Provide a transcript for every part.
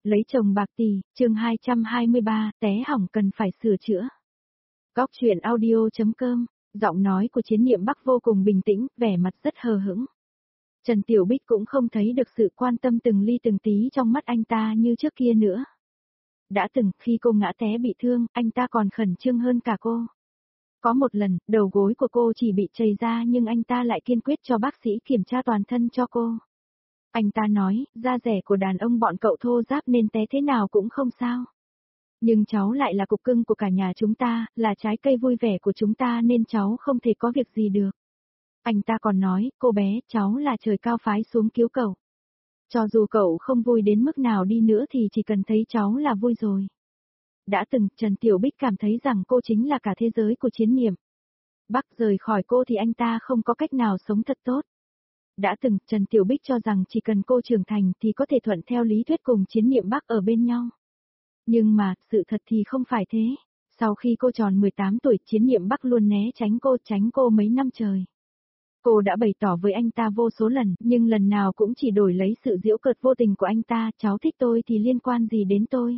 Lấy chồng bạc tỷ, chương 223, té hỏng cần phải sửa chữa. Góc truyện audio.com, giọng nói của Chiến Niệm Bắc vô cùng bình tĩnh, vẻ mặt rất hờ hững. Trần Tiểu Bích cũng không thấy được sự quan tâm từng ly từng tí trong mắt anh ta như trước kia nữa. Đã từng, khi cô ngã té bị thương, anh ta còn khẩn trương hơn cả cô. Có một lần, đầu gối của cô chỉ bị chảy ra nhưng anh ta lại kiên quyết cho bác sĩ kiểm tra toàn thân cho cô. Anh ta nói, da rẻ của đàn ông bọn cậu thô ráp nên té thế nào cũng không sao. Nhưng cháu lại là cục cưng của cả nhà chúng ta, là trái cây vui vẻ của chúng ta nên cháu không thể có việc gì được. Anh ta còn nói, cô bé, cháu là trời cao phái xuống cứu cậu. Cho dù cậu không vui đến mức nào đi nữa thì chỉ cần thấy cháu là vui rồi. Đã từng, Trần Tiểu Bích cảm thấy rằng cô chính là cả thế giới của Chiến Niệm. Bắc rời khỏi cô thì anh ta không có cách nào sống thật tốt. Đã từng, Trần Tiểu Bích cho rằng chỉ cần cô trưởng thành thì có thể thuận theo lý thuyết cùng Chiến Niệm Bắc ở bên nhau. Nhưng mà, sự thật thì không phải thế. Sau khi cô tròn 18 tuổi, Chiến Niệm Bắc luôn né tránh cô mấy năm trời. Cô đã bày tỏ với anh ta vô số lần, nhưng lần nào cũng chỉ đổi lấy sự giễu cợt vô tình của anh ta, cháu thích tôi thì liên quan gì đến tôi.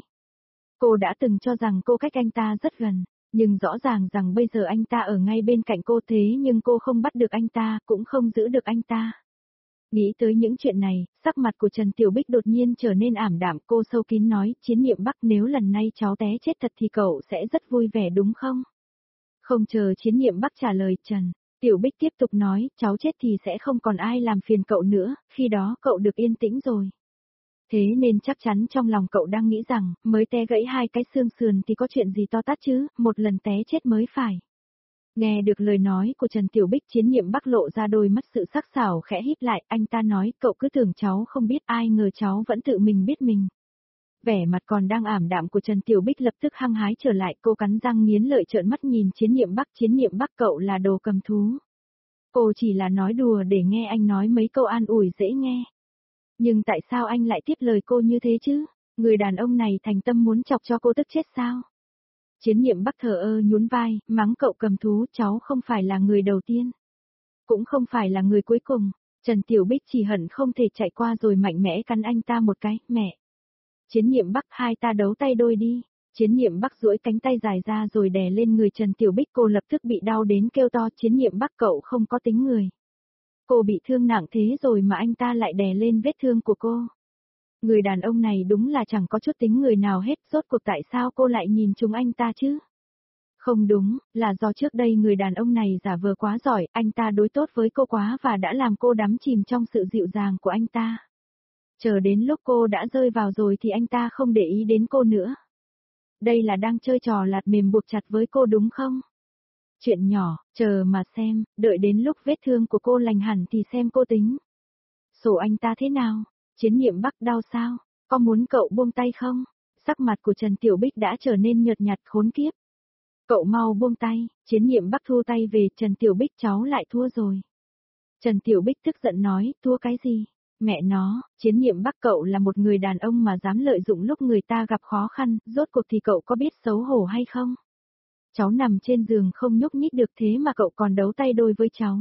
Cô đã từng cho rằng cô cách anh ta rất gần, nhưng rõ ràng rằng bây giờ anh ta ở ngay bên cạnh cô thế nhưng cô không bắt được anh ta, cũng không giữ được anh ta. Nghĩ tới những chuyện này, sắc mặt của Trần Tiểu Bích đột nhiên trở nên ảm đạm, cô sâu kín nói, Chiến Niệm Bắc, nếu lần này cháu té chết thật thì cậu sẽ rất vui vẻ đúng không? Không chờ Chiến Niệm Bắc trả lời, Trần Tiểu Bích tiếp tục nói, cháu chết thì sẽ không còn ai làm phiền cậu nữa, khi đó cậu được yên tĩnh rồi. Thế nên chắc chắn trong lòng cậu đang nghĩ rằng, mới té gãy 2 cái xương sườn thì có chuyện gì to tát chứ, một lần té chết mới phải. Nghe được lời nói của Trần Tiểu Bích, Chiến Niệm Bắc lộ ra đôi mắt sự sắc sảo khẽ híp lại, anh ta nói, cậu cứ tưởng cháu không biết, ai ngờ cháu vẫn tự mình biết mình. Vẻ mặt còn đang ảm đạm của Trần Tiểu Bích lập tức hăng hái trở lại, cô cắn răng nghiến lợi trợn mắt nhìn Chiến Niệm Bắc, cậu là đồ cầm thú. Cô chỉ là nói đùa để nghe anh nói mấy câu an ủi dễ nghe. Nhưng tại sao anh lại tiếp lời cô như thế chứ? Người đàn ông này thành tâm muốn chọc cho cô tức chết sao? Chiến Niệm Bắc thờ ơ nhún vai, mắng cậu cầm thú, cháu không phải là người đầu tiên. Cũng không phải là người cuối cùng. Trần Tiểu Bích chỉ hận không thể chạy qua rồi mạnh mẽ cắn anh ta một cái, mẹ. Chiến Niệm Bắc, hai ta đấu tay đôi đi. Chiến Niệm Bắc duỗi cánh tay dài ra rồi đè lên người Trần Tiểu Bích, cô lập tức bị đau đến kêu to, Chiến Niệm Bắc, cậu không có tính người. Cô bị thương nặng thế rồi mà anh ta lại đè lên vết thương của cô. Người đàn ông này đúng là chẳng có chút tính người nào hết, rốt cuộc tại sao cô lại nhìn trúng anh ta chứ? Không đúng, là do trước đây người đàn ông này giả vờ quá giỏi, anh ta đối tốt với cô quá và đã làm cô đắm chìm trong sự dịu dàng của anh ta. Chờ đến lúc cô đã rơi vào rồi thì anh ta không để ý đến cô nữa. Đây là đang chơi trò lạt mềm buộc chặt với cô đúng không? Chuyện nhỏ, chờ mà xem, đợi đến lúc vết thương của cô lành hẳn thì xem cô tính. Sổ anh ta thế nào? Chiến Niệm Bắc, đau sao? Có muốn cậu buông tay không? Sắc mặt của Trần Tiểu Bích đã trở nên nhợt nhạt, khốn kiếp. Cậu mau buông tay. Chiến Niệm Bắc thu tay về, Trần Tiểu Bích, cháu lại thua rồi. Trần Tiểu Bích tức giận nói, thua cái gì? Mẹ nó, Chiến Niệm Bắc, cậu là một người đàn ông mà dám lợi dụng lúc người ta gặp khó khăn, rốt cuộc thì cậu có biết xấu hổ hay không? Cháu nằm trên giường không nhúc nhích được thế mà cậu còn đấu tay đôi với cháu.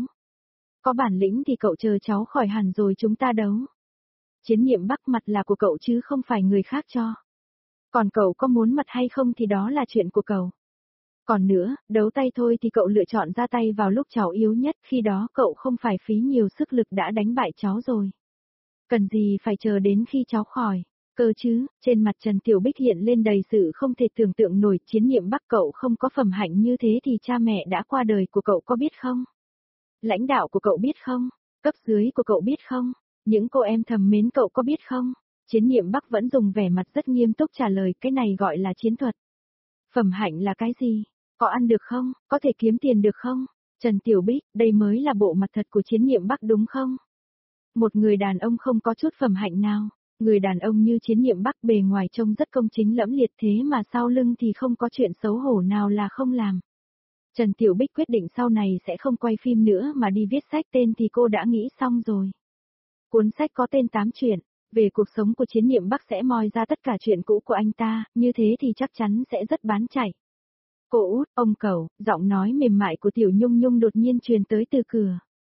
Có bản lĩnh thì cậu chờ cháu khỏi hẳn rồi chúng ta đấu. Chiến Niệm Bắc, mặt là của cậu chứ không phải người khác cho. Còn cậu có muốn mặt hay không thì đó là chuyện của cậu. Còn nữa, đấu tay thôi thì cậu lựa chọn ra tay vào lúc cháu yếu nhất, khi đó cậu không phải phí nhiều sức lực đã đánh bại cháu rồi. Cần gì phải chờ đến khi cháu khỏi, cơ chứ, trên mặt Trần Tiểu Bích hiện lên đầy sự không thể tưởng tượng nổi, Chiến Niệm Bắc, cậu không có phẩm hạnh như thế thì cha mẹ đã qua đời của cậu có biết không? Lãnh đạo của cậu biết không? Cấp dưới của cậu biết không? Những cô em thầm mến cậu có biết không? Chiến Niệm Bắc vẫn dùng vẻ mặt rất nghiêm túc trả lời, cái này gọi là chiến thuật. Phẩm hạnh là cái gì? Có ăn được không? Có thể kiếm tiền được không? Trần Tiểu Bích, đây mới là bộ mặt thật của Chiến Niệm Bắc đúng không? Một người đàn ông không có chút phẩm hạnh nào. Người đàn ông như Chiến Niệm Bắc bề ngoài trông rất công chính lẫm liệt thế mà sau lưng thì không có chuyện xấu hổ nào là không làm. Trần Tiểu Bích quyết định sau này sẽ không quay phim nữa mà đi viết sách, tên thì cô đã nghĩ xong rồi. Cuốn sách có tên 8 chuyện, về cuộc sống của Chiến Niệm Bắc sẽ moi ra tất cả chuyện cũ của anh ta, như thế thì chắc chắn sẽ rất bán chạy. Cô út, ông cẩu, giọng nói mềm mại của Tiểu Nhung Nhung đột nhiên truyền tới từ cửa.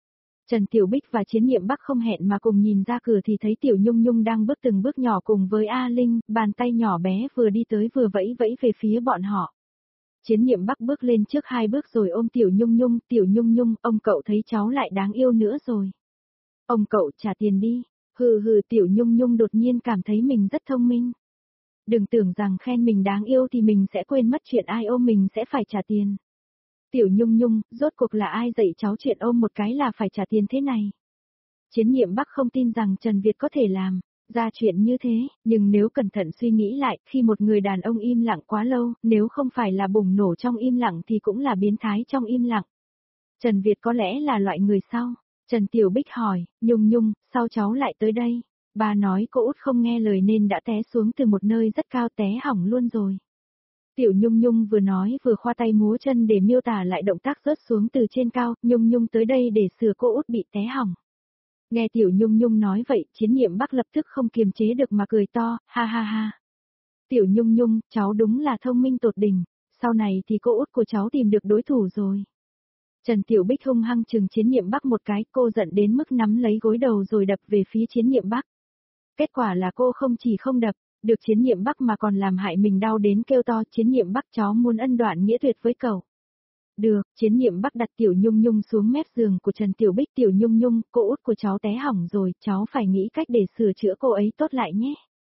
Trần Tiểu Bích và Chiến Niệm Bắc không hẹn mà cùng nhìn ra cửa thì thấy Tiểu Nhung Nhung đang bước từng bước nhỏ cùng với A Linh, bàn tay nhỏ bé vừa đi tới vừa vẫy vẫy về phía bọn họ. Chiến Niệm Bắc bước lên trước 2 bước rồi ôm Tiểu Nhung Nhung, ông cậu thấy cháu lại đáng yêu nữa rồi. Ông cậu trả tiền đi, hừ Tiểu Nhung Nhung đột nhiên cảm thấy mình rất thông minh. Đừng tưởng rằng khen mình đáng yêu thì mình sẽ quên mất chuyện ai ôm mình sẽ phải trả tiền. Tiểu Nhung Nhung, rốt cuộc là ai dạy cháu chuyện ôm một cái là phải trả tiền thế này? Chiến Niệm Bắc không tin rằng Trần Việt có thể làm ra chuyện như thế, nhưng nếu cẩn thận suy nghĩ lại, khi một người đàn ông im lặng quá lâu, nếu không phải là bùng nổ trong im lặng thì cũng là biến thái trong im lặng. Trần Việt có lẽ là loại người sau. Trần Tiểu Bích hỏi, Nhung Nhung, sao cháu lại tới đây? Bà nói cô út không nghe lời nên đã té xuống từ một nơi rất cao té hỏng luôn rồi. Tiểu Nhung Nhung vừa nói vừa khoa tay múa chân để miêu tả lại động tác rớt xuống từ trên cao, Nhung Nhung tới đây để sửa cô út bị té hỏng. Nghe Tiểu Nhung Nhung nói vậy, Chiến Niệm Bắc lập tức không kiềm chế được mà cười to, ha ha ha. Tiểu Nhung Nhung, cháu đúng là thông minh tột đỉnh, sau này thì cô út của cháu tìm được đối thủ rồi. Trần Tiểu Bích hung hăng chừng Chiến Niệm Bắc một cái, cô giận đến mức nắm lấy gối đầu rồi đập về phía Chiến Niệm Bắc. Kết quả là cô không chỉ không đập được Chiến Niệm Bắc mà còn làm hại mình đau đến kêu to, Chiến Niệm Bắc cháu muốn ân đoạn nghĩa tuyệt với cậu. Được, Chiến Niệm Bắc đặt Tiểu Nhung Nhung xuống mép giường của Trần Tiểu Bích. Tiểu Nhung Nhung, cô út của cháu té hỏng rồi, cháu phải nghĩ cách để sửa chữa cô ấy tốt lại nhé.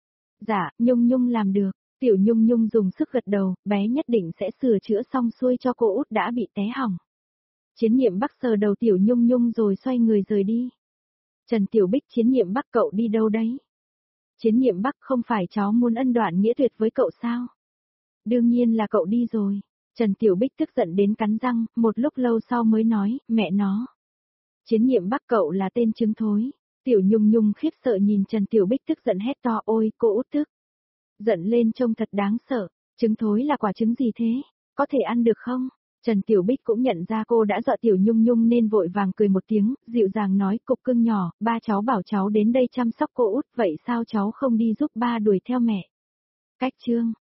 Dạ, Nhung Nhung làm được. Tiểu Nhung Nhung dùng sức gật đầu, bé nhất định sẽ sửa chữa xong xuôi cho cô út đã bị té hỏng. Chiến Niệm Bắc sờ đầu Tiểu Nhung Nhung rồi xoay người rời đi. Trần Tiểu Bích, Chiến Niệm Bắc cậu đi đâu đấy? Chiến Niệm Bắc, không phải cháu muốn ân đoạn nghĩa tuyệt với cậu sao? Đương nhiên là cậu đi rồi. Trần Tiểu Bích tức giận đến cắn răng, một lúc lâu sau mới nói, mẹ nó. Chiến Niệm Bắc cậu là tên trứng thối. Tiểu Nhung Nhung khiếp sợ nhìn Trần Tiểu Bích tức giận hét to, ôi, cô út tức. Giận lên trông thật đáng sợ, trứng thối là quả trứng gì thế? Có thể ăn được không? Trần Tiểu Bích cũng nhận ra cô đã dọa Tiểu Nhung Nhung nên vội vàng cười một tiếng, dịu dàng nói, cục cưng nhỏ, ba cháu bảo cháu đến đây chăm sóc cô út, vậy sao cháu không đi giúp ba đuổi theo mẹ? Cách chương